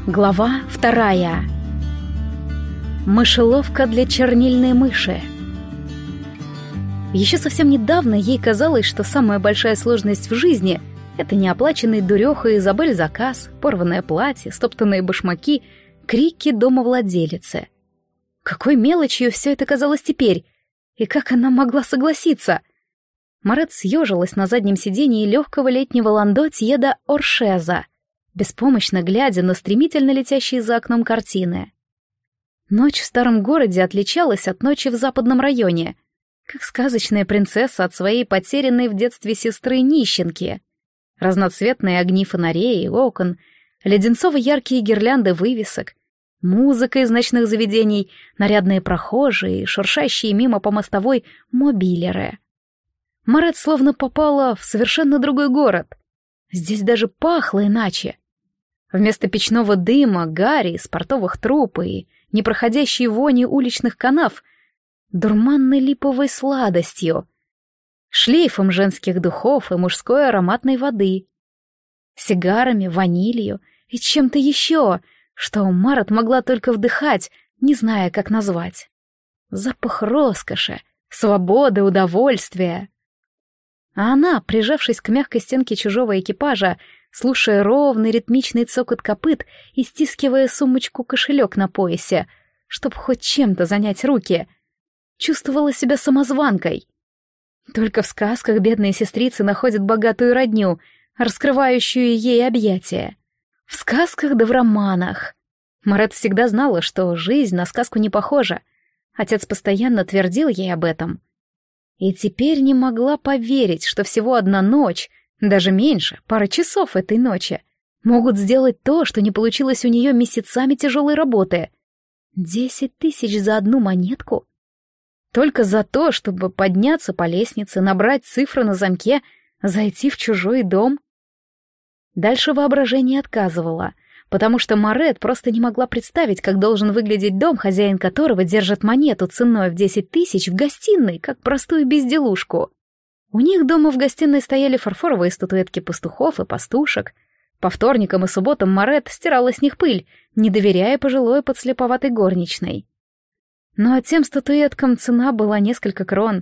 Глава 2. Мышеловка для чернильной мыши. Еще совсем недавно ей казалось, что самая большая сложность в жизни — это неоплаченный дуреха Изабель заказ, порванное платье, стоптанные башмаки, крики домовладелицы. Какой мелочью все это казалось теперь, и как она могла согласиться? Марет съежилась на заднем сидении легкого летнего ландо Тьеда Оршеза, беспомощно глядя на стремительно летящие за окном картины. Ночь в старом городе отличалась от ночи в западном районе, как сказочная принцесса от своей потерянной в детстве сестры-нищенки. Разноцветные огни фонарей и окон, леденцово-яркие гирлянды вывесок, музыка из ночных заведений, нарядные прохожие, шуршащие мимо по мостовой мобилеры. Марет словно попала в совершенно другой город. Здесь даже пахло иначе. Вместо печного дыма, гари, спиртовых труб и непроходящей вони уличных канав дурманной липовой сладостью, шлейфом женских духов и мужской ароматной воды, сигарами, ванилью и чем-то еще, что Марет могла только вдыхать, не зная, как назвать. Запах роскоши, свободы, удовольствия. А она, прижавшись к мягкой стенке чужого экипажа, слушая ровный ритмичный цокот копыт и стискивая сумочку-кошелек на поясе, чтобы хоть чем-то занять руки, чувствовала себя самозванкой. Только в сказках бедные сестрицы находят богатую родню, раскрывающую ей объятия. В сказках да в романах. Марет всегда знала, что жизнь на сказку не похожа. Отец постоянно твердил ей об этом. И теперь не могла поверить, что всего одна ночь, даже меньше, пара часов этой ночи, могут сделать то, что не получилось у нее месяцами тяжелой работы. 10 000 за одну монетку? Только за то, чтобы подняться по лестнице, набрать цифры на замке, зайти в чужой дом? Дальше воображение отказывало, потому что Марет просто не могла представить, как должен выглядеть дом, хозяин которого держит монету ценой в 10 000 в гостиной, как простую безделушку. У них дома в гостиной стояли фарфоровые статуэтки пастухов и пастушек. По вторникам и субботам Марет стирала с них пыль, не доверяя пожилой подслеповатой горничной. Но тем статуэткам цена была несколько крон.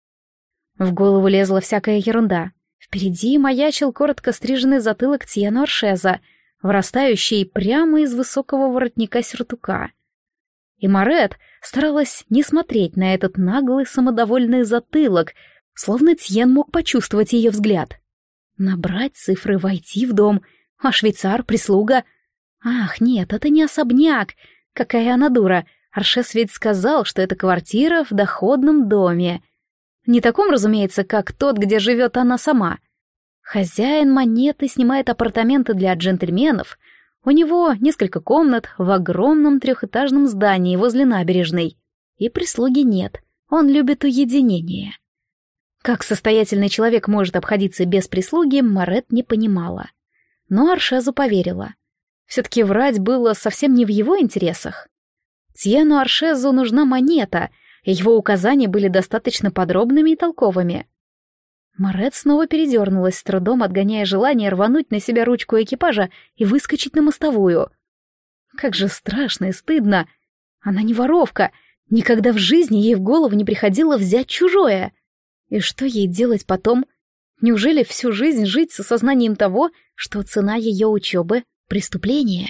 В голову лезла всякая ерунда. Впереди маячил коротко стриженный затылок Тьена Оршеза, вырастающий прямо из высокого воротника сюртука. И Марет старалась не смотреть на этот наглый самодовольный затылок, словно Тьен мог почувствовать ее взгляд. Набрать цифры, войти в дом, а швейцар, прислуга... Ах, нет, это не особняк, какая она дура, Оршез ведь сказал, что это квартира в доходном доме. Не таком, разумеется, как тот, где живет она сама. Хозяин монеты снимает апартаменты для джентльменов. У него несколько комнат в огромном трехэтажном здании возле набережной. И прислуги нет, он любит уединение. Как состоятельный человек может обходиться без прислуги, Марет не понимала. Но Оршезу поверила. Все-таки врать было совсем не в его интересах. Тьену Оршезу нужна монета, и его указания были достаточно подробными и толковыми. Марет снова передернулась, с трудом отгоняя желание рвануть на себя ручку экипажа и выскочить на мостовую. Как же страшно и стыдно! Она не воровка, никогда в жизни ей в голову не приходило взять чужое. И что ей делать потом? Неужели всю жизнь жить с осознанием того, что цена ее учебы — преступление?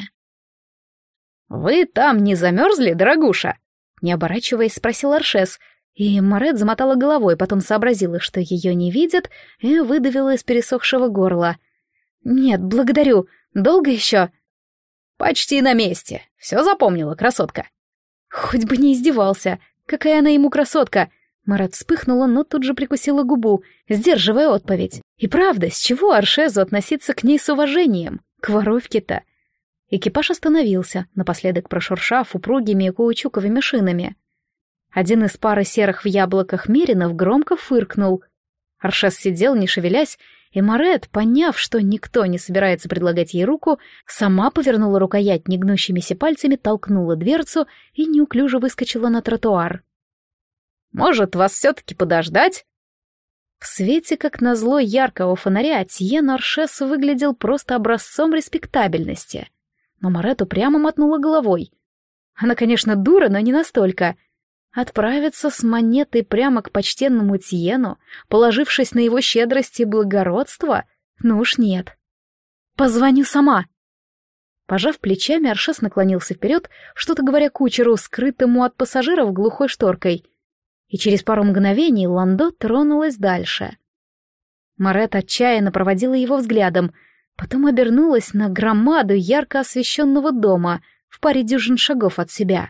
«Вы там не замерзли, дорогуша?» Не оборачиваясь, спросил Оршез, и Марет замотала головой, потом сообразила, что ее не видят, и выдавила из пересохшего горла. «Нет, благодарю. Долго еще?» «Почти на месте. Все запомнила, красотка?» Хоть бы не издевался. Какая она ему красотка! Марет вспыхнула, но тут же прикусила губу, сдерживая отповедь. И правда, с чего Оршезу относиться к ней с уважением? К воровке-то. Экипаж остановился, напоследок прошуршав упругими каучуковыми шинами. Один из пары серых в яблоках меринов громко фыркнул. Оршез сидел, не шевелясь, и Марет, поняв, что никто не собирается предлагать ей руку, сама повернула рукоять негнущимися пальцами, толкнула дверцу и неуклюже выскочила на тротуар. «Может, вас все-таки подождать?» В свете, как назло, яркого фонаря Тьен Оршез выглядел просто образцом респектабельности. но Марет упрямо мотнула головой. Она, конечно, дура, но не настолько. Отправиться с монетой прямо к почтенному Тиену, положившись на его щедрость и благородство? Ну уж нет. «Позвоню сама». Пожав плечами, Аршес наклонился вперед, что-то говоря кучеру, скрытому от пассажиров глухой шторкой. И через пару мгновений Ландо тронулась дальше. Марет отчаянно проводила его взглядом, потом обернулась на громаду ярко освещенного дома в паре дюжин шагов от себя.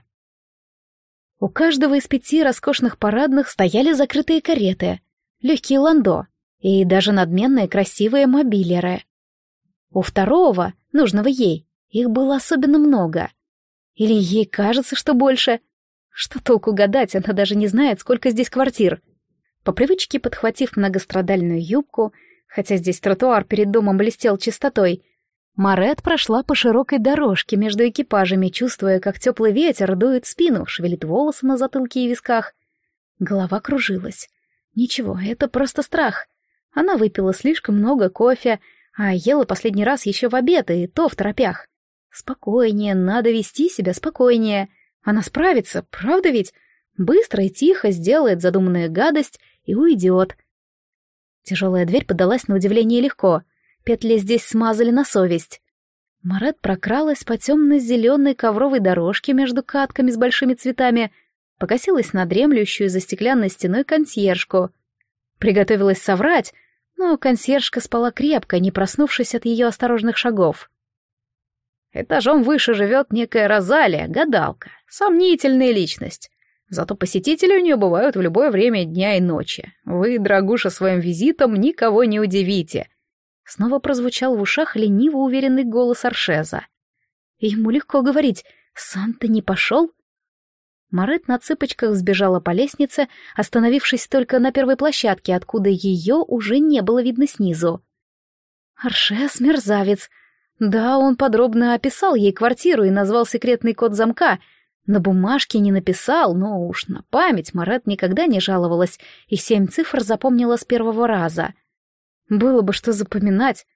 У каждого из 5 роскошных парадных стояли закрытые кареты, легкие ландо и даже надменные красивые мобилеры. У второго, нужного ей, их было особенно много. Или ей кажется, что больше. Что толку гадать, она даже не знает, сколько здесь квартир. По привычке, подхватив многострадальную юбку, хотя здесь тротуар перед домом блестел чистотой, Марет прошла по широкой дорожке между экипажами, чувствуя, как теплый ветер дует в спину, шевелит волосы на затылке и висках. Голова кружилась. Ничего, это просто страх. Она выпила слишком много кофе, а ела последний раз еще в обед, и то в торопях. Спокойнее, надо вести себя спокойнее. Она справится, правда ведь? Быстро и тихо сделает задуманную гадость и уйдет. Тяжелая дверь подалась на удивление легко. Петли здесь смазали на совесть. Марет прокралась по темно-зеленой ковровой дорожке между катками с большими цветами, покосилась на дремлющую за стеклянной стеной консьержку. Приготовилась соврать, но консьержка спала крепко, не проснувшись от ее осторожных шагов. Этажом выше живет некая Розалия, гадалка, сомнительная личность. Зато посетители у нее бывают в любое время дня и ночи. Вы, дорогуша, своим визитом никого не удивите. Снова прозвучал в ушах лениво уверенный голос Аршеза. Ему легко говорить, сам-то не пошел? Марет на цыпочках сбежала по лестнице, остановившись только на первой площадке, откуда ее уже не было видно снизу. Аршез — мерзавец. Да, он подробно описал ей квартиру и назвал секретный код замка. На бумажке не написал, но уж на память Марет никогда не жаловалась и 7 цифр запомнила с первого раза. Было бы что запоминать.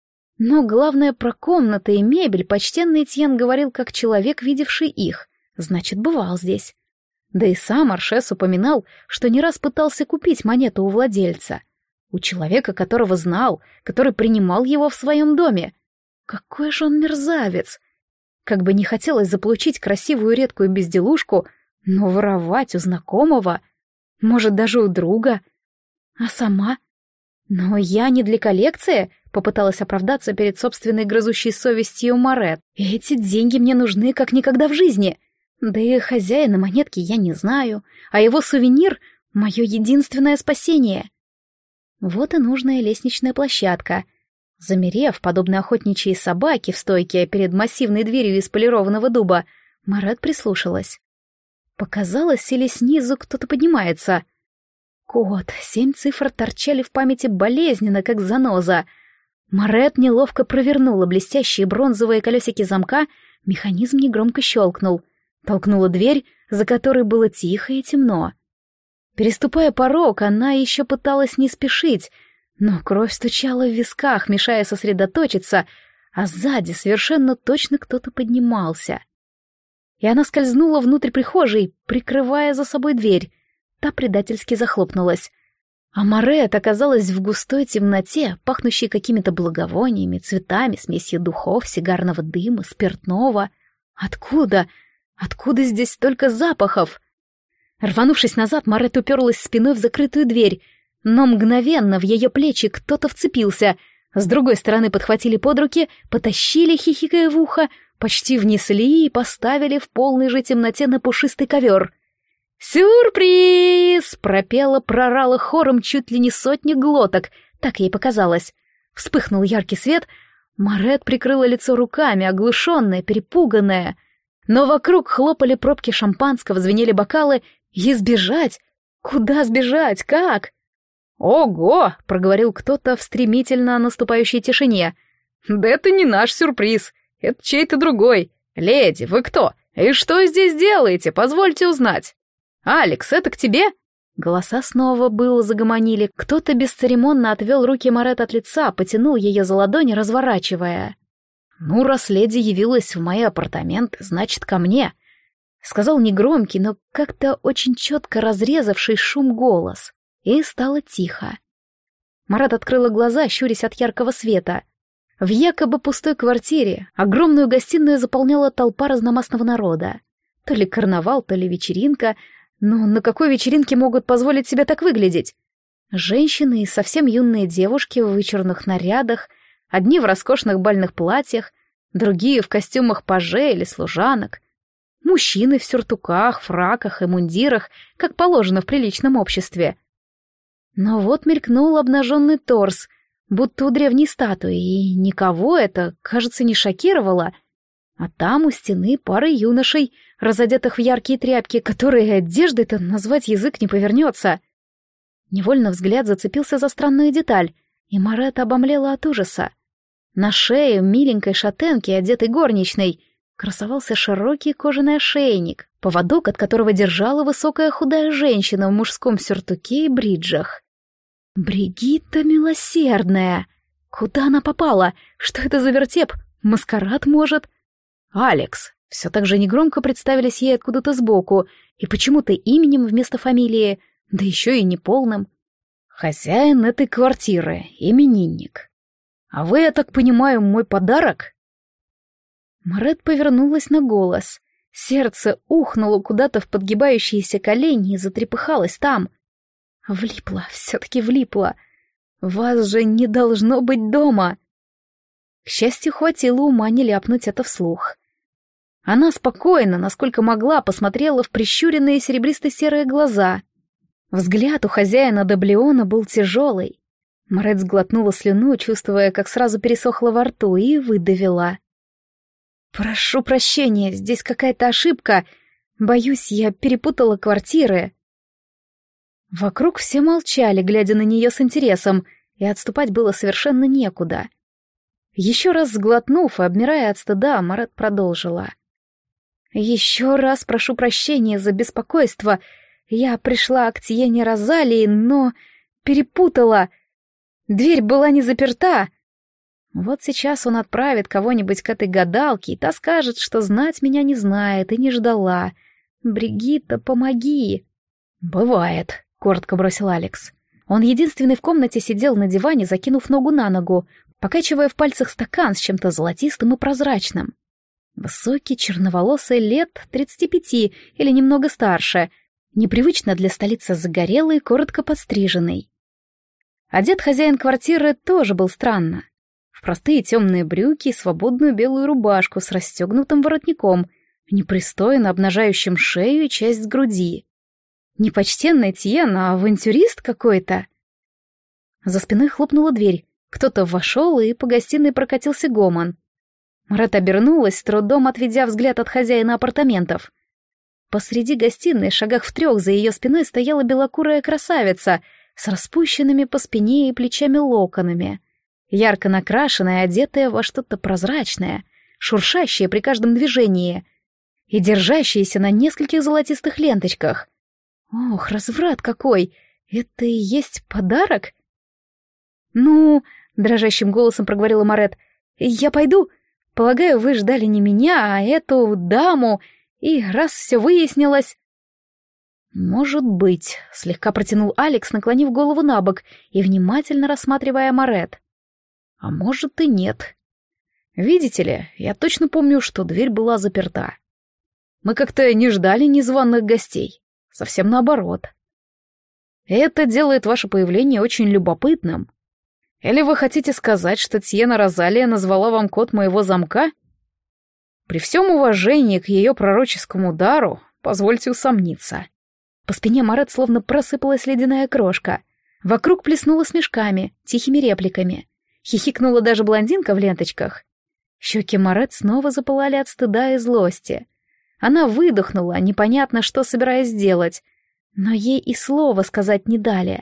Но главное, про комнаты и мебель почтенный Этьен говорил как человек, видевший их. Значит, бывал здесь. Да и сам Аршес упоминал, что не раз пытался купить монету у владельца. У человека, которого знал, который принимал его в своем доме. Какой же он мерзавец! Как бы не хотелось заполучить красивую редкую безделушку, но воровать у знакомого, может, даже у друга. А сама? Но я не для коллекции, попыталась оправдаться перед собственной грызущей совестью Марет. Эти деньги мне нужны как никогда в жизни. Да и хозяина монетки я не знаю, а его сувенир — мое единственное спасение. Вот и нужная лестничная площадка. Замерев, подобно охотничьей собаке в стойке перед массивной дверью из полированного дуба, Марет прислушалась. Показалось, или снизу кто-то поднимается. Код, 7 цифр торчали в памяти болезненно, как заноза. Марет неловко провернула блестящие бронзовые колесики замка, механизм негромко щелкнул. Толкнула дверь, за которой было тихо и темно. Переступая порог, она еще пыталась не спешить, но кровь стучала в висках, мешая сосредоточиться, а сзади совершенно точно кто-то поднимался. И она скользнула внутрь прихожей, прикрывая за собой дверь. Та предательски захлопнулась. А Марет оказалась в густой темноте, пахнущей какими-то благовониями, цветами, смесью духов, сигарного дыма, спиртного. Откуда? Откуда здесь столько запахов? Рванувшись назад, Марет уперлась спиной в закрытую дверь, но мгновенно в ее плечи кто-то вцепился. С другой стороны подхватили под руки, потащили, хихикая в ухо, почти внесли и поставили в полной же темноте на пушистый ковер. «Сюрприз!» — пропела, прорала хором чуть ли не 100 глоток, так ей показалось. Вспыхнул яркий свет, Марет прикрыла лицо руками, оглушенная, перепуганная. Но вокруг хлопали пробки шампанского, звенели бокалы. И сбежать? Куда сбежать? Как? «Ого!» — проговорил кто-то в стремительно наступающей тишине. «Да это не наш сюрприз, это чей-то другой. Леди, вы кто? И что здесь делаете? Позвольте узнать». «Алекс, это к тебе?» Голоса снова было загомонили. Кто-то бесцеремонно отвел руки Марет от лица, потянул ее за ладони, разворачивая. «Ну, раз леди явилась в мои апартаменты, значит, ко мне», — сказал негромкий, но как-то очень четко разрезавший шум голос, и стало тихо. Марат открыла глаза, щурясь от яркого света. В якобы пустой квартире огромную гостиную заполняла толпа разномастного народа. То ли карнавал, то ли вечеринка, но на какой вечеринке могут позволить себе так выглядеть? Женщины и совсем юные девушки в вычурных нарядах, одни в роскошных бальных платьях, другие в костюмах пажей или служанок. Мужчины в сюртуках, фраках и мундирах, как положено в приличном обществе. Но вот мелькнул обнаженный торс, будто у древней статуи, и никого это, кажется, не шокировало. А там у стены пара юношей, разодетых в яркие тряпки, которые одеждой-то назвать язык не повернется. Невольно взгляд зацепился за странную деталь, и Марет обомлела от ужаса. На шее миленькой шатенки, одетой горничной, красовался широкий кожаный ошейник, поводок от которого держала высокая худая женщина в мужском сюртуке и бриджах. Бригитта милосердная! Куда она попала? Что это за вертеп? Маскарад, может? Алекс! Все так же негромко представились ей откуда-то сбоку, и почему-то именем вместо фамилии, да еще и неполным. Хозяин этой квартиры, именинник. А вы, я так понимаю, мой подарок? Марет повернулась на голос. Сердце ухнуло куда-то в подгибающиеся колени и затрепыхалось там. Влипла, все-таки влипла. Вас же не должно быть дома. К счастью, хватило ума не ляпнуть это вслух. Она спокойно, насколько могла, посмотрела в прищуренные серебристо-серые глаза. Взгляд у хозяина Даблеона был тяжелый. Марет сглотнула слюну, чувствуя, как сразу пересохло во рту, и выдавила. «Прошу прощения, здесь какая-то ошибка. Боюсь, я перепутала квартиры». Вокруг все молчали, глядя на нее с интересом, и отступать было совершенно некуда. Еще раз сглотнув и обмирая от стыда, Марет продолжила. «Еще раз прошу прощения за беспокойство. Я пришла к Тиене Розалии, но перепутала. Дверь была не заперта. Вот сейчас он отправит кого-нибудь к этой гадалке, и та скажет, что знать меня не знает и не ждала. Бригитта, помоги!» «Бывает», — коротко бросил Алекс. Он единственный в комнате сидел на диване, закинув ногу на ногу, покачивая в пальцах стакан с чем-то золотистым и прозрачным. Высокий, черноволосый, лет 35 или немного старше, непривычно для столицы загорелый, коротко подстриженный. Одет хозяин квартиры тоже был странно. В простые темные брюки и свободную белую рубашку с расстегнутым воротником, непристойно обнажающим шею и часть груди. Не почтенный Тиен, а авантюрист какой-то. За спиной хлопнула дверь. Кто-то вошел, и по гостиной прокатился гомон. Марет обернулась, с трудом отведя взгляд от хозяина апартаментов. Посреди гостиной, шагах в 3 за ее спиной, стояла белокурая красавица с распущенными по спине и плечами локонами, ярко накрашенная, одетая во что-то прозрачное, шуршащее при каждом движении и держащееся на нескольких золотистых ленточках. Ох, разврат какой! Это и есть подарок? «Ну...» — дрожащим голосом проговорила Марет. «Я пойду. Полагаю, вы ждали не меня, а эту даму, и раз все выяснилось...» «Может быть», — слегка протянул Алекс, наклонив голову на бок и внимательно рассматривая Марет. «А может и нет. Видите ли, я точно помню, что дверь была заперта. Мы как-то не ждали незваных гостей. Совсем наоборот. Это делает ваше появление очень любопытным. Или вы хотите сказать, что Тиена Розалия назвала вам код моего замка? При всем уважении к ее пророческому дару, позвольте усомниться». По спине Марет словно просыпалась ледяная крошка. Вокруг плеснуло смешками, тихими репликами. Хихикнула даже блондинка в ленточках. Щеки Марет снова запылали от стыда и злости. Она выдохнула, непонятно что собираясь сделать, но ей и слова сказать не дали.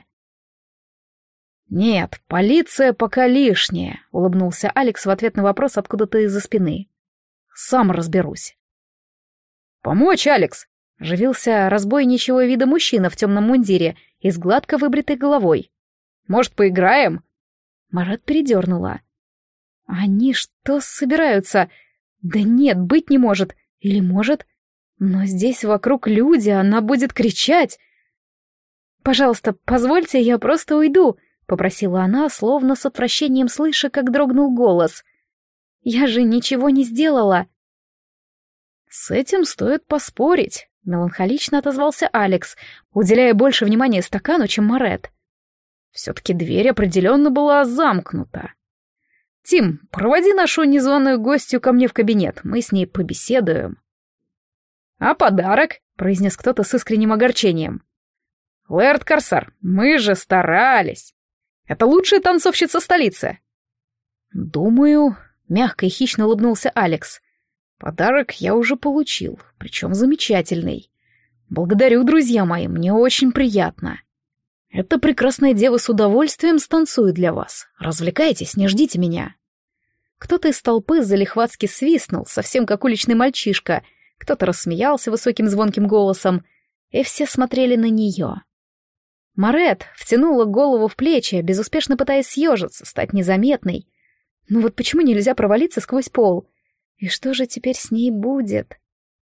«Нет, полиция пока лишняя», — улыбнулся Алекс в ответ на вопрос откуда-то из-за спины. «Сам разберусь». «Помочь, Алекс?» — оживился разбойничьего вида мужчина в темном мундире и с гладко выбритой головой. «Может, поиграем?» Марет передернула. Они что собираются? Да нет, быть не может. Или может? Но здесь вокруг люди, она будет кричать. «Пожалуйста, позвольте, я просто уйду», — попросила она, словно с отвращением слыша, как дрогнул голос. «Я же ничего не сделала». «С этим стоит поспорить», — меланхолично отозвался Алекс, уделяя больше внимания стакану, чем Моретт. Все-таки дверь определенно была замкнута. «Тим, проводи нашу незваную гостью ко мне в кабинет, мы с ней побеседуем». «А подарок?» — произнес кто-то с искренним огорчением. «Лэрд Корсар, мы же старались. Это лучшая танцовщица столицы». «Думаю», — мягко и хищно улыбнулся Алекс, — «подарок я уже получил, причем замечательный. Благодарю, друзья мои, мне очень приятно. Эта прекрасная дева с удовольствием станцует для вас. Развлекайтесь, не ждите меня». Кто-то из толпы залихватски свистнул, совсем как уличный мальчишка, кто-то рассмеялся высоким звонким голосом, и все смотрели на нее. Моретт втянула голову в плечи, безуспешно пытаясь съежиться, стать незаметной. Ну вот почему нельзя провалиться сквозь пол? И что же теперь с ней будет?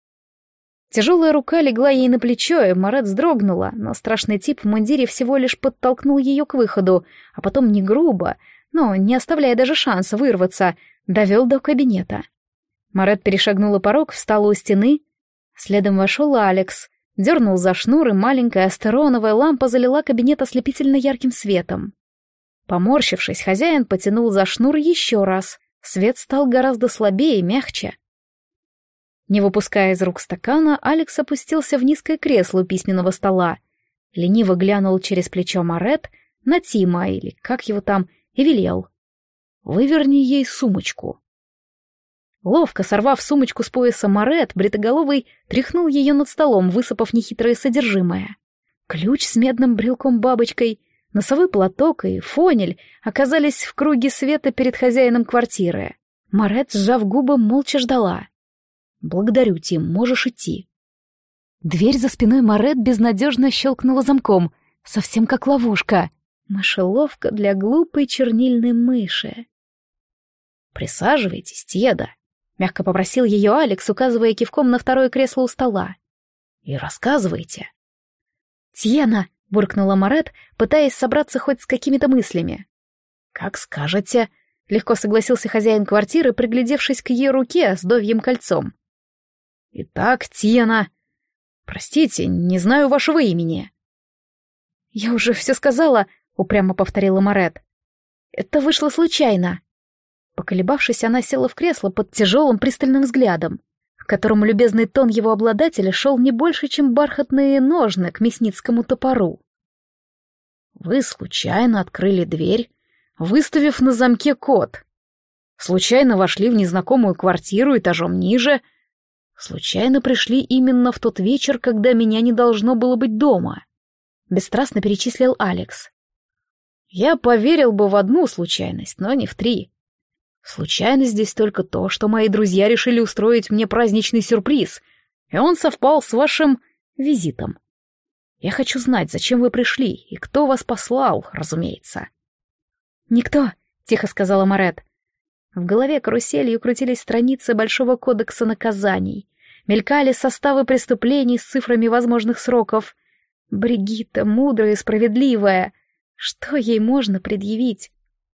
Тяжелая рука легла ей на плечо, и Моретт вздрогнула, но страшный тип в мундире всего лишь подтолкнул ее к выходу, а потом не грубо, но, не оставляя даже шанса вырваться, довел до кабинета. Моретт перешагнула порог, встала у стены. Следом вошел Алекс, дернул за шнур, и маленькая астероновая лампа залила кабинет ослепительно ярким светом. Поморщившись, хозяин потянул за шнур еще раз. Свет стал гораздо слабее и мягче. Не выпуская из рук стакана, Алекс опустился в низкое кресло у письменного стола, лениво глянул через плечо Моретт на Тима, или как его там, и велел: «Выверни ей сумочку». Ловко сорвав сумочку с пояса Моретт, бритоголовый тряхнул ее над столом, высыпав нехитрое содержимое. Ключ с медным брелком-бабочкой, носовой платок и фонель оказались в круге света перед хозяином квартиры. Моретт, сжав губы, молча ждала. «Благодарю, Тим, можешь идти». Дверь за спиной Моретт безнадежно щелкнула замком, совсем как ловушка. Мышеловка для глупой чернильной мыши. «Присаживайтесь, Теда», — мягко попросил ее Алекс, указывая кивком на второе кресло у стола. «И рассказывайте». «Тьена», — буркнула Моретт, пытаясь собраться хоть с какими-то мыслями. «Как скажете», — легко согласился хозяин квартиры, приглядевшись к ее руке с довьим кольцом. «Итак, Тьена, простите, не знаю вашего имени». «Я уже все сказала», — упрямо повторила Моретт. «Это вышло случайно». Поколебавшись, она села в кресло под тяжелым пристальным взглядом, к которому любезный тон его обладателя шел не больше, чем бархатные ножны к мясницкому топору. «Вы случайно открыли дверь, выставив на замке код. Случайно вошли в незнакомую квартиру этажом ниже. Случайно пришли именно в тот вечер, когда меня не должно было быть дома», — бесстрастно перечислил Алекс. «Я поверил бы в одну случайность, но не в три. Случайно здесь только то, что мои друзья решили устроить мне праздничный сюрприз, и он совпал с вашим визитом. Я хочу знать, зачем вы пришли, и кто вас послал, разумеется». «Никто», — тихо сказала Моретт. В голове каруселью крутились страницы Большого кодекса наказаний, мелькали составы преступлений с цифрами возможных сроков. Бригитта, мудрая и справедливая, что ей можно предъявить?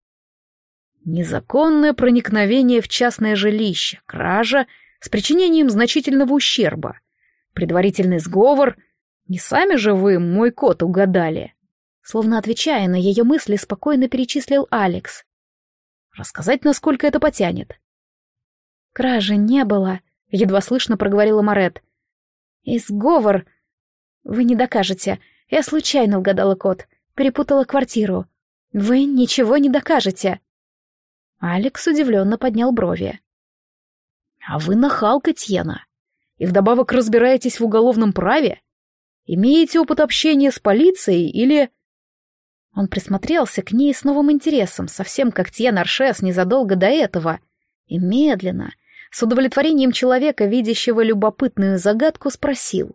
Незаконное проникновение в частное жилище, кража с причинением значительного ущерба, предварительный сговор. Не сами же вы мой код угадали?» Словно отвечая на ее мысли, спокойно перечислил Алекс. «Рассказать, насколько это потянет?» «Кражи не было», — едва слышно проговорила Моретт. «И сговор... Вы не докажете. Я случайно угадала код, перепутала квартиру. Вы ничего не докажете». Алекс удивленно поднял брови. «А вы нахалка, Тьена, и вдобавок разбираетесь в уголовном праве? Имеете опыт общения с полицией или...» Он присмотрелся к ней с новым интересом, совсем как Тьен Аршес незадолго до этого, и медленно, с удовлетворением человека, видящего любопытную загадку, спросил.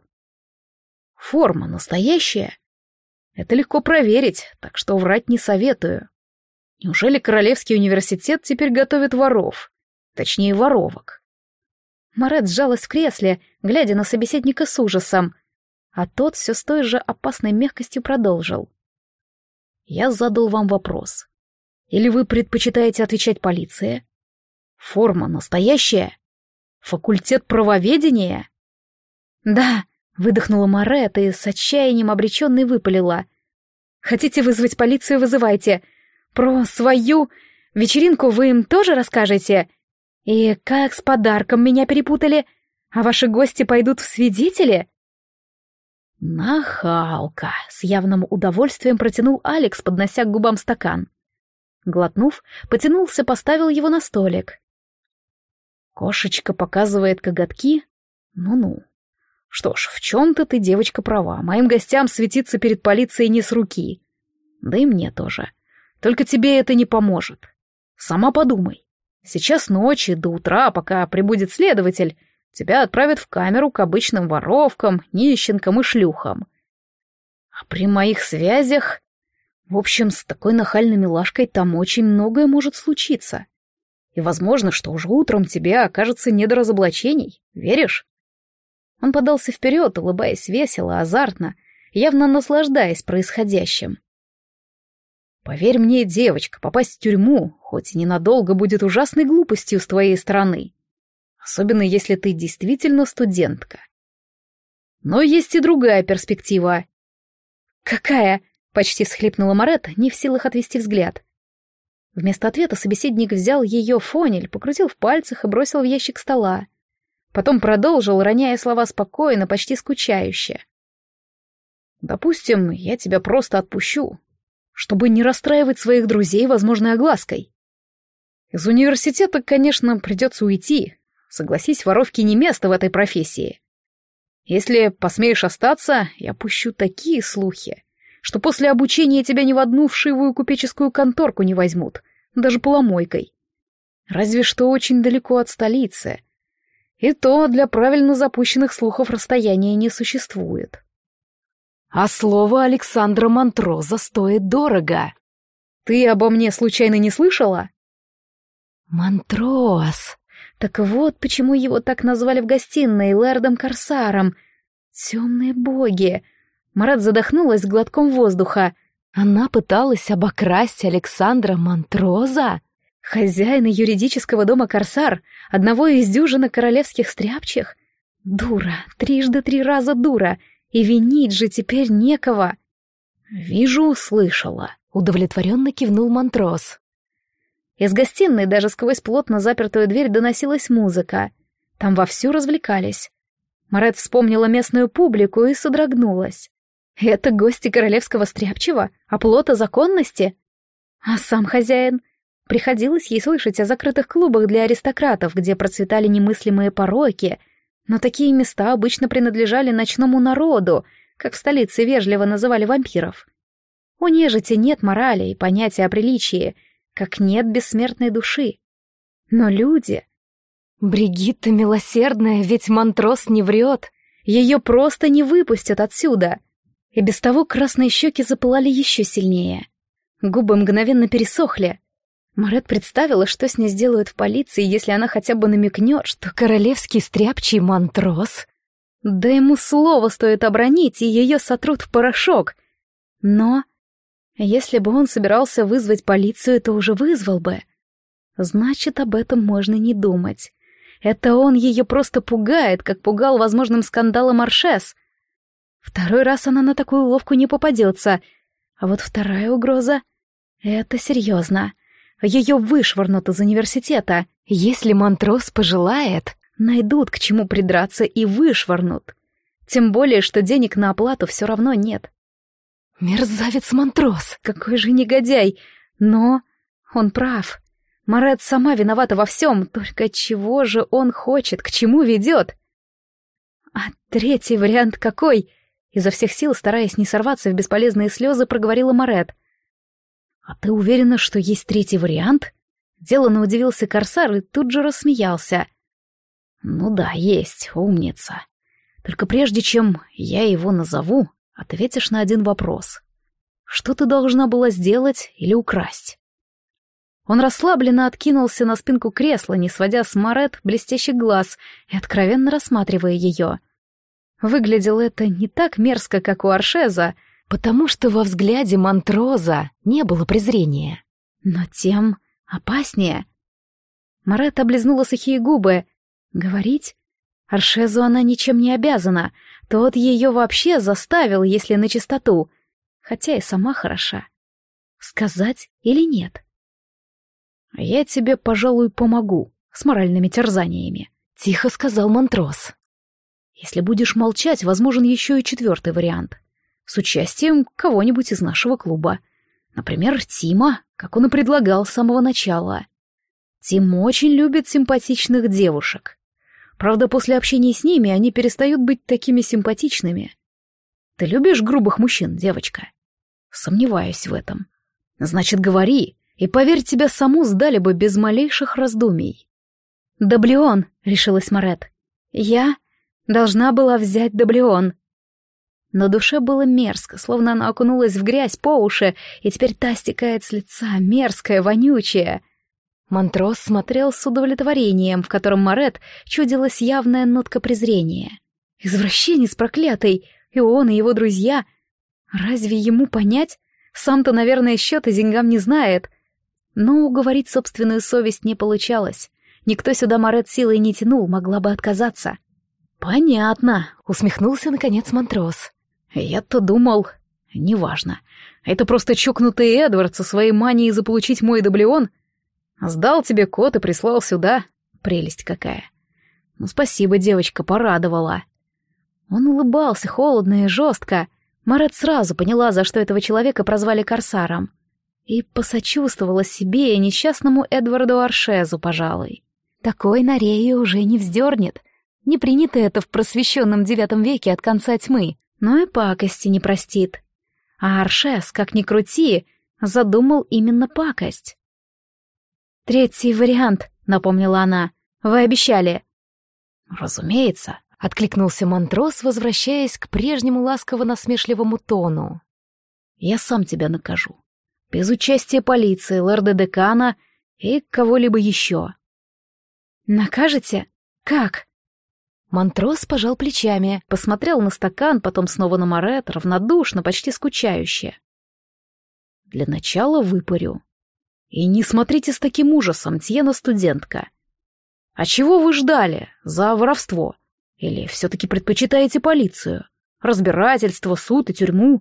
«Форма настоящая? Это легко проверить, так что врать не советую». Неужели Королевский университет теперь готовит воров? Точнее, воровок. Марет сжалась в кресле, глядя на собеседника с ужасом, а тот все с той же опасной мягкостью продолжил. Я задал вам вопрос. Или вы предпочитаете отвечать полиции? Форма настоящая? Факультет правоведения? Да, выдохнула Марет и с отчаянием обреченной выпалила. Хотите вызвать полицию, вызывайте. Про свою вечеринку вы им тоже расскажете? И как с подарком меня перепутали? А ваши гости пойдут в свидетели? Нахалка! С явным удовольствием протянул Алекс, поднося к губам стакан. Глотнув, потянулся, поставил его на столик. Кошечка показывает коготки? Ну-ну. Что ж, в чем-то ты, девочка, права. Моим гостям светиться перед полицией не с руки. Да и мне тоже. Только тебе это не поможет. Сама подумай. Сейчас ночи до утра, пока прибудет следователь, тебя отправят в камеру к обычным воровкам, нищенкам и шлюхам. А при моих связях... В общем, с такой нахальной милашкой там очень многое может случиться. И возможно, что уже утром тебе окажется не до разоблачений. Веришь? Он подался вперед, улыбаясь весело, азартно, явно наслаждаясь происходящим. Поверь мне, девочка, попасть в тюрьму, хоть и ненадолго, будет ужасной глупостью с твоей стороны. Особенно если ты действительно студентка. Но есть и другая перспектива. Какая? Почти всхлипнула Марет, не в силах отвести взгляд. Вместо ответа собеседник взял ее фонель, покрутил в пальцах и бросил в ящик стола. Потом продолжил, роняя слова спокойно, почти скучающе. «Допустим, я тебя просто отпущу, чтобы не расстраивать своих друзей возможной оглаской. Из университета, конечно, придется уйти. Согласись, воровке не место в этой профессии. Если посмеешь остаться, я пущу такие слухи, что после обучения тебя ни в одну вшивую купеческую конторку не возьмут, даже поломойкой. Разве что очень далеко от столицы. И то для правильно запущенных слухов расстояния не существует. А слово Александра Монтроза стоит дорого. Ты обо мне случайно не слышала? Монтроз. Так вот, почему его так назвали в гостиной лэрдом Корсаром. Темные боги. Марат задохнулась глотком воздуха. Она пыталась обокрасть Александра Монтроза, хозяина юридического дома Корсар, одного из дюжины королевских стряпчих. Дура, трижды 3 раза дура, и винить же теперь некого. Вижу, слышала, удовлетворенно кивнул Монтроз. Из гостиной даже сквозь плотно запертую дверь доносилась музыка. Там вовсю развлекались. Марет вспомнила местную публику и содрогнулась. Это гости королевского стряпчего, оплота законности? А сам хозяин? Приходилось ей слышать о закрытых клубах для аристократов, где процветали немыслимые пороки, но такие места обычно принадлежали ночному народу, как в столице вежливо называли вампиров. У нежити нет морали и понятия о приличии, как нет бессмертной души. Но люди... Бригитта милосердная, ведь Монтроз не врет. Ее просто не выпустят отсюда. И без того красные щеки запылали еще сильнее. Губы мгновенно пересохли. Марет представила, что с ней сделают в полиции, если она хотя бы намекнет, что королевский стряпчий Монтроз. Да ему слово стоит обронить, и ее сотрут в порошок. Но если бы он собирался вызвать полицию, то уже вызвал бы. Значит, об этом можно не думать. Это он ее просто пугает, как пугал возможным скандалом Аршес. Второй раз она на такую уловку не попадется. А вот вторая угроза — это серьезно. Ее вышвырнут из университета. Если Монтроз пожелает, найдут к чему придраться и вышвырнут. Тем более, что денег на оплату все равно нет. Мерзавец Монтроз, какой же негодяй! Но он прав. Марет сама виновата во всем, только чего же он хочет, к чему ведет? А третий вариант какой? Изо всех сил, стараясь не сорваться в бесполезные слезы, проговорила Марет. «А ты уверена, что есть третий вариант?» Деланно удивился Корсар и тут же рассмеялся. «Ну да, есть, умница. Только прежде чем я его назову, ответишь на один вопрос. Что ты должна была сделать или украсть?» Он расслабленно откинулся на спинку кресла, не сводя с Марет блестящих глаз и откровенно рассматривая ее. Выглядело это не так мерзко, как у Аршеза, потому что во взгляде Монтроза не было презрения. Но тем опаснее. Марет облизнула сухие губы. Говорить? Аршезу она ничем не обязана. Тот ее вообще заставил, если начистоту. Хотя и сама хороша. Сказать или нет? «Я тебе, пожалуй, помогу с моральными терзаниями», — тихо сказал Монтроз. «Если будешь молчать, возможен еще и четвертый вариант. С участием кого-нибудь из нашего клуба. Например, Тима, как он и предлагал с самого начала. Тим очень любит симпатичных девушек. Правда, после общения с ними они перестают быть такими симпатичными. Ты любишь грубых мужчин, девочка? Сомневаюсь в этом. Значит, говори, и, поверь, тебя саму сдали бы без малейших раздумий». «Даблион», — решилась Марет. «Я должна была взять даблион». На душе было мерзко, словно она окунулась в грязь по уши, и теперь та стекает с лица, мерзкая, вонючая. Монтроз смотрел с удовлетворением, в котором Марет чудилась явная нотка презрения. Извращенец проклятый, и он, и его друзья. Разве ему понять? Сам-то, наверное, счета деньгам не знает. Но уговорить собственную совесть не получалось. Никто сюда Марет силой не тянул, могла бы отказаться. «Понятно», — усмехнулся наконец Монтроз. «Я-то думал... Неважно. Это просто чокнутый Эдвард со своей манией заполучить мой даблион. Сдал тебе код и прислал сюда. Прелесть какая. Ну, спасибо, девочка, порадовала». Он улыбался холодно и жестко. Марет сразу поняла, за что этого человека прозвали корсаром. И посочувствовала себе и несчастному Эдварду Аршезу, пожалуй. Такой на Рею уже не вздернет. Не принято это в просвещенном IX веке от конца тьмы, но и пакости не простит. А Аршез, как ни крути, задумал именно пакость. «Третий вариант», — напомнила она. «Вы обещали». «Разумеется», — откликнулся Монтроз, возвращаясь к прежнему ласково-насмешливому тону. «Я сам тебя накажу. Без участия полиции, лорда-декана и кого-либо еще». «Накажете? Как?» Монтроз пожал плечами, посмотрел на стакан, потом снова на Марет, равнодушно, почти скучающе. «Для начала выпарю. И не смотрите с таким ужасом, Тьена-студентка. А чего вы ждали? За воровство? Или все-таки предпочитаете полицию? Разбирательство, суд и тюрьму?»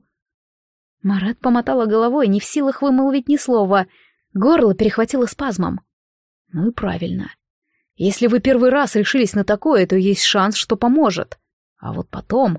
Марет помотала головой, не в силах вымолвить ни слова. Горло перехватило спазмом. «Ну и правильно. Если вы первый раз решились на такое, то есть шанс, что поможет. А вот потом...»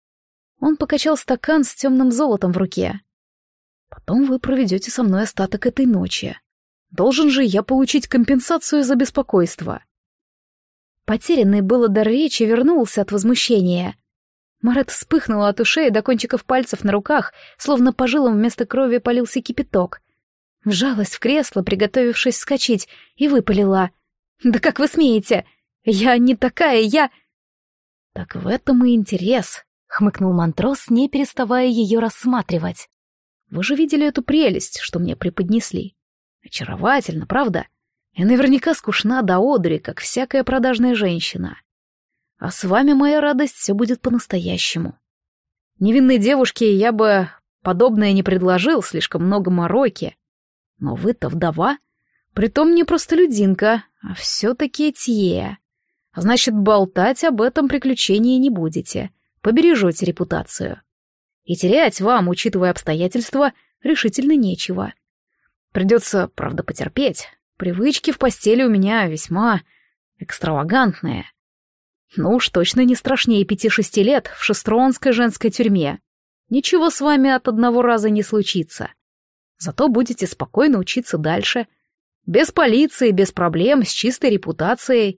Он покачал стакан с темным золотом в руке. «Потом вы проведете со мной остаток этой ночи. Должен же я получить компенсацию за беспокойство». Потерянный было дар речи вернулся от возмущения. Марет вспыхнула от ушей до кончиков пальцев на руках, словно по жилам вместо крови полился кипяток. Вжалась в кресло, приготовившись вскочить, и выпалила. «Да как вы смеете? Я не такая, я...» «Так в этом и интерес», — хмыкнул Монтроз, не переставая ее рассматривать. «Вы же видели эту прелесть, что мне преподнесли. Очаровательно, правда? И наверняка скучна до одури, как всякая продажная женщина. А с вами моя радость все будет по-настоящему. Невинной девушке я бы подобное не предложил, слишком много мороки. Но вы-то вдова, притом не простолюдинка, а все-таки Тье. Значит, болтать об этом приключении не будете, побережете репутацию. И терять вам, учитывая обстоятельства, решительно нечего. Придется, правда, потерпеть. Привычки в постели у меня весьма экстравагантные. Ну уж точно не страшнее 5-6 лет в шестронской женской тюрьме. Ничего с вами от одного раза не случится. Зато будете спокойно учиться дальше. Без полиции, без проблем, с чистой репутацией.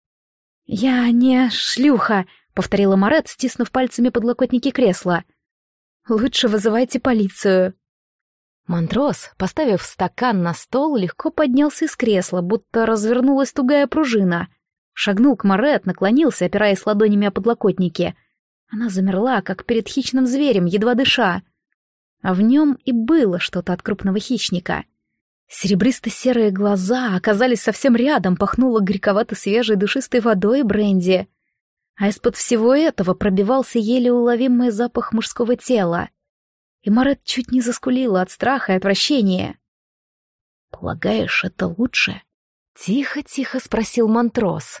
«Я не шлюха», — повторила Марет, стиснув пальцами подлокотники кресла. «Лучше вызывайте полицию». Монтроз, поставив стакан на стол, легко поднялся из кресла, будто развернулась тугая пружина. Шагнул к Марет, наклонился, опираясь ладонями о подлокотники. Она замерла, как перед хищным зверем, едва дыша. А в нем и было что-то от крупного хищника. Серебристо-серые глаза оказались совсем рядом, пахнуло горьковато-свежей душистой водой и бренди. А из-под всего этого пробивался еле уловимый запах мужского тела. И Марет чуть не заскулила от страха и отвращения. «Полагаешь, это лучше?» — тихо-тихо спросил Монтрос.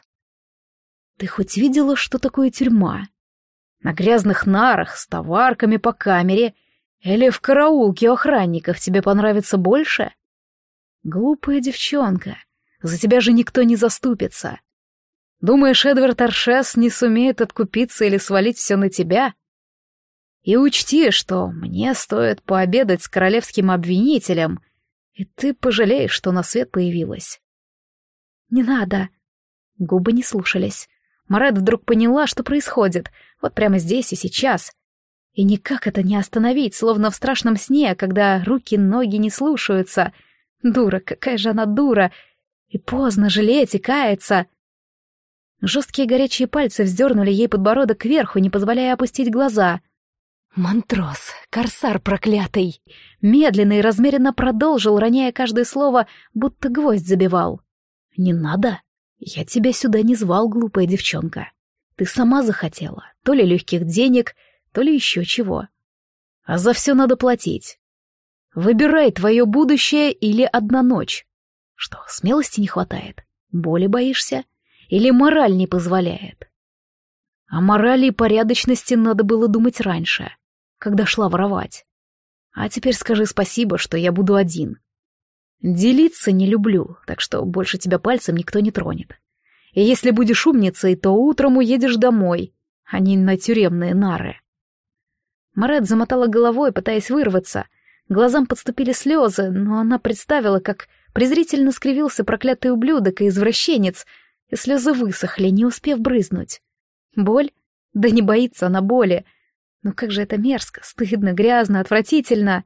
«Ты хоть видела, что такое тюрьма? На грязных нарах с товарками по камере или в караулке у охранников тебе понравится больше? Глупая девчонка, за тебя же никто не заступится. Думаешь, Эдвард Аршес не сумеет откупиться или свалить все на тебя? И учти, что мне стоит пообедать с королевским обвинителем, и ты пожалеешь, что на свет появилась». «Не надо». Губы не слушались. Марет вдруг поняла, что происходит, вот прямо здесь и сейчас. И никак это не остановить, словно в страшном сне, когда руки-ноги не слушаются. Дура, какая же она дура! И поздно жалеть и каяться. Жесткие горячие пальцы вздернули ей подбородок кверху, не позволяя опустить глаза. «Монтрос, корсар проклятый!» Медленно и размеренно продолжил, роняя каждое слово, будто гвоздь забивал. «Не надо. Я тебя сюда не звал, глупая девчонка. Ты сама захотела, то ли легких денег, то ли еще чего. А за все надо платить. Выбирай твое будущее или одна ночь. Что, смелости не хватает? Боли боишься? Или мораль не позволяет?» О морали и порядочности надо было думать раньше, когда шла воровать. А теперь скажи спасибо, что я буду один. Делиться не люблю, так что больше тебя пальцем никто не тронет. И если будешь умницей, то утром уедешь домой, а не на тюремные нары. Марет замотала головой, пытаясь вырваться. Глазам подступили слезы, но она представила, как презрительно скривился проклятый ублюдок и извращенец, и слезы высохли, не успев брызнуть. Боль? Да не боится она боли. Но как же это мерзко, стыдно, грязно, отвратительно.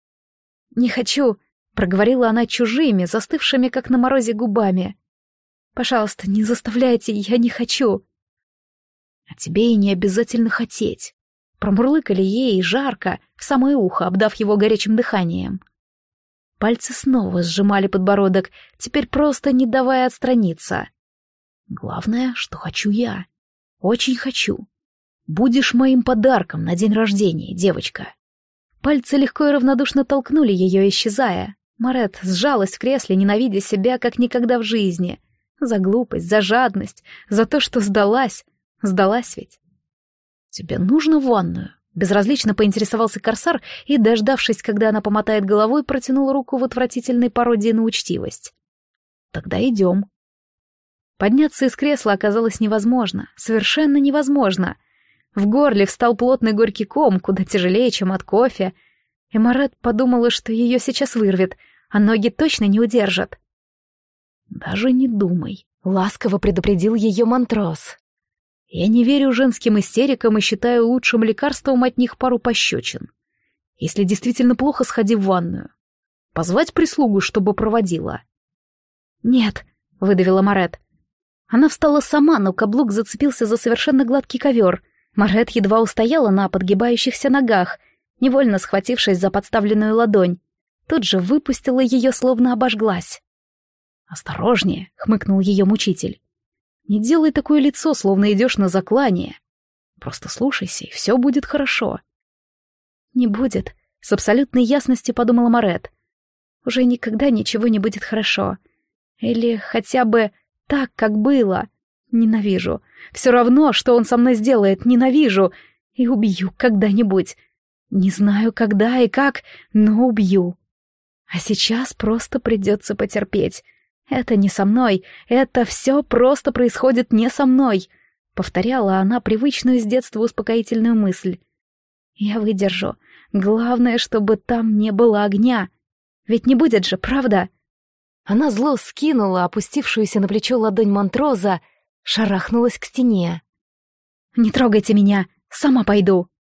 «Не хочу», — проговорила она чужими, застывшими, как на морозе, губами. «Пожалуйста, не заставляйте, я не хочу». «А тебе и не обязательно хотеть», — промурлыкали ей жарко, в самое ухо, обдав его горячим дыханием. Пальцы снова сжимали подбородок, теперь просто не давая отстраниться. «Главное, что хочу я. Очень хочу. Будешь моим подарком на день рождения, девочка». Пальцы легко и равнодушно толкнули ее, исчезая. Марет сжалась в кресле, ненавидя себя как никогда в жизни. За глупость, за жадность, за то, что сдалась. Сдалась ведь. «Тебе нужно в ванную?» Безразлично поинтересовался корсар и, дождавшись, когда она помотает головой, протянул руку в отвратительной пародии на учтивость. «Тогда идем». Подняться из кресла оказалось невозможно, совершенно невозможно. В горле встал плотный горький ком, куда тяжелее, чем от кофе, и Марет подумала, что ее сейчас вырвет, а ноги точно не удержат. «Даже не думай», — ласково предупредил ее Монтрос. «Я не верю женским истерикам и считаю лучшим лекарством от них пару пощечин. Если действительно плохо, сходи в ванную. Позвать прислугу, чтобы проводила». «Нет», — выдавила Марет. Она встала сама, но каблук зацепился за совершенно гладкий ковер. Марет едва устояла на подгибающихся ногах, невольно схватившись за подставленную ладонь. Тут же выпустила ее, словно обожглась. «Осторожнее», — хмыкнул ее мучитель. «Не делай такое лицо, словно идешь на заклание. Просто слушайся, и все будет хорошо». «Не будет», — с абсолютной ясностью подумала Марет. «Уже никогда ничего не будет хорошо. Или хотя бы так, как было. Ненавижу. Все равно, что он со мной сделает, ненавижу. И убью когда-нибудь. Не знаю, когда и как, но убью. А сейчас просто придется потерпеть. Это не со мной, это все просто происходит не со мной», — повторяла она привычную с детства успокоительную мысль. «Я выдержу. Главное, чтобы там не было огня. Ведь не будет же, правда?» Она зло скинула опустившуюся на плечо ладонь Монтроза, шарахнулась к стене. «Не трогайте меня, сама пойду».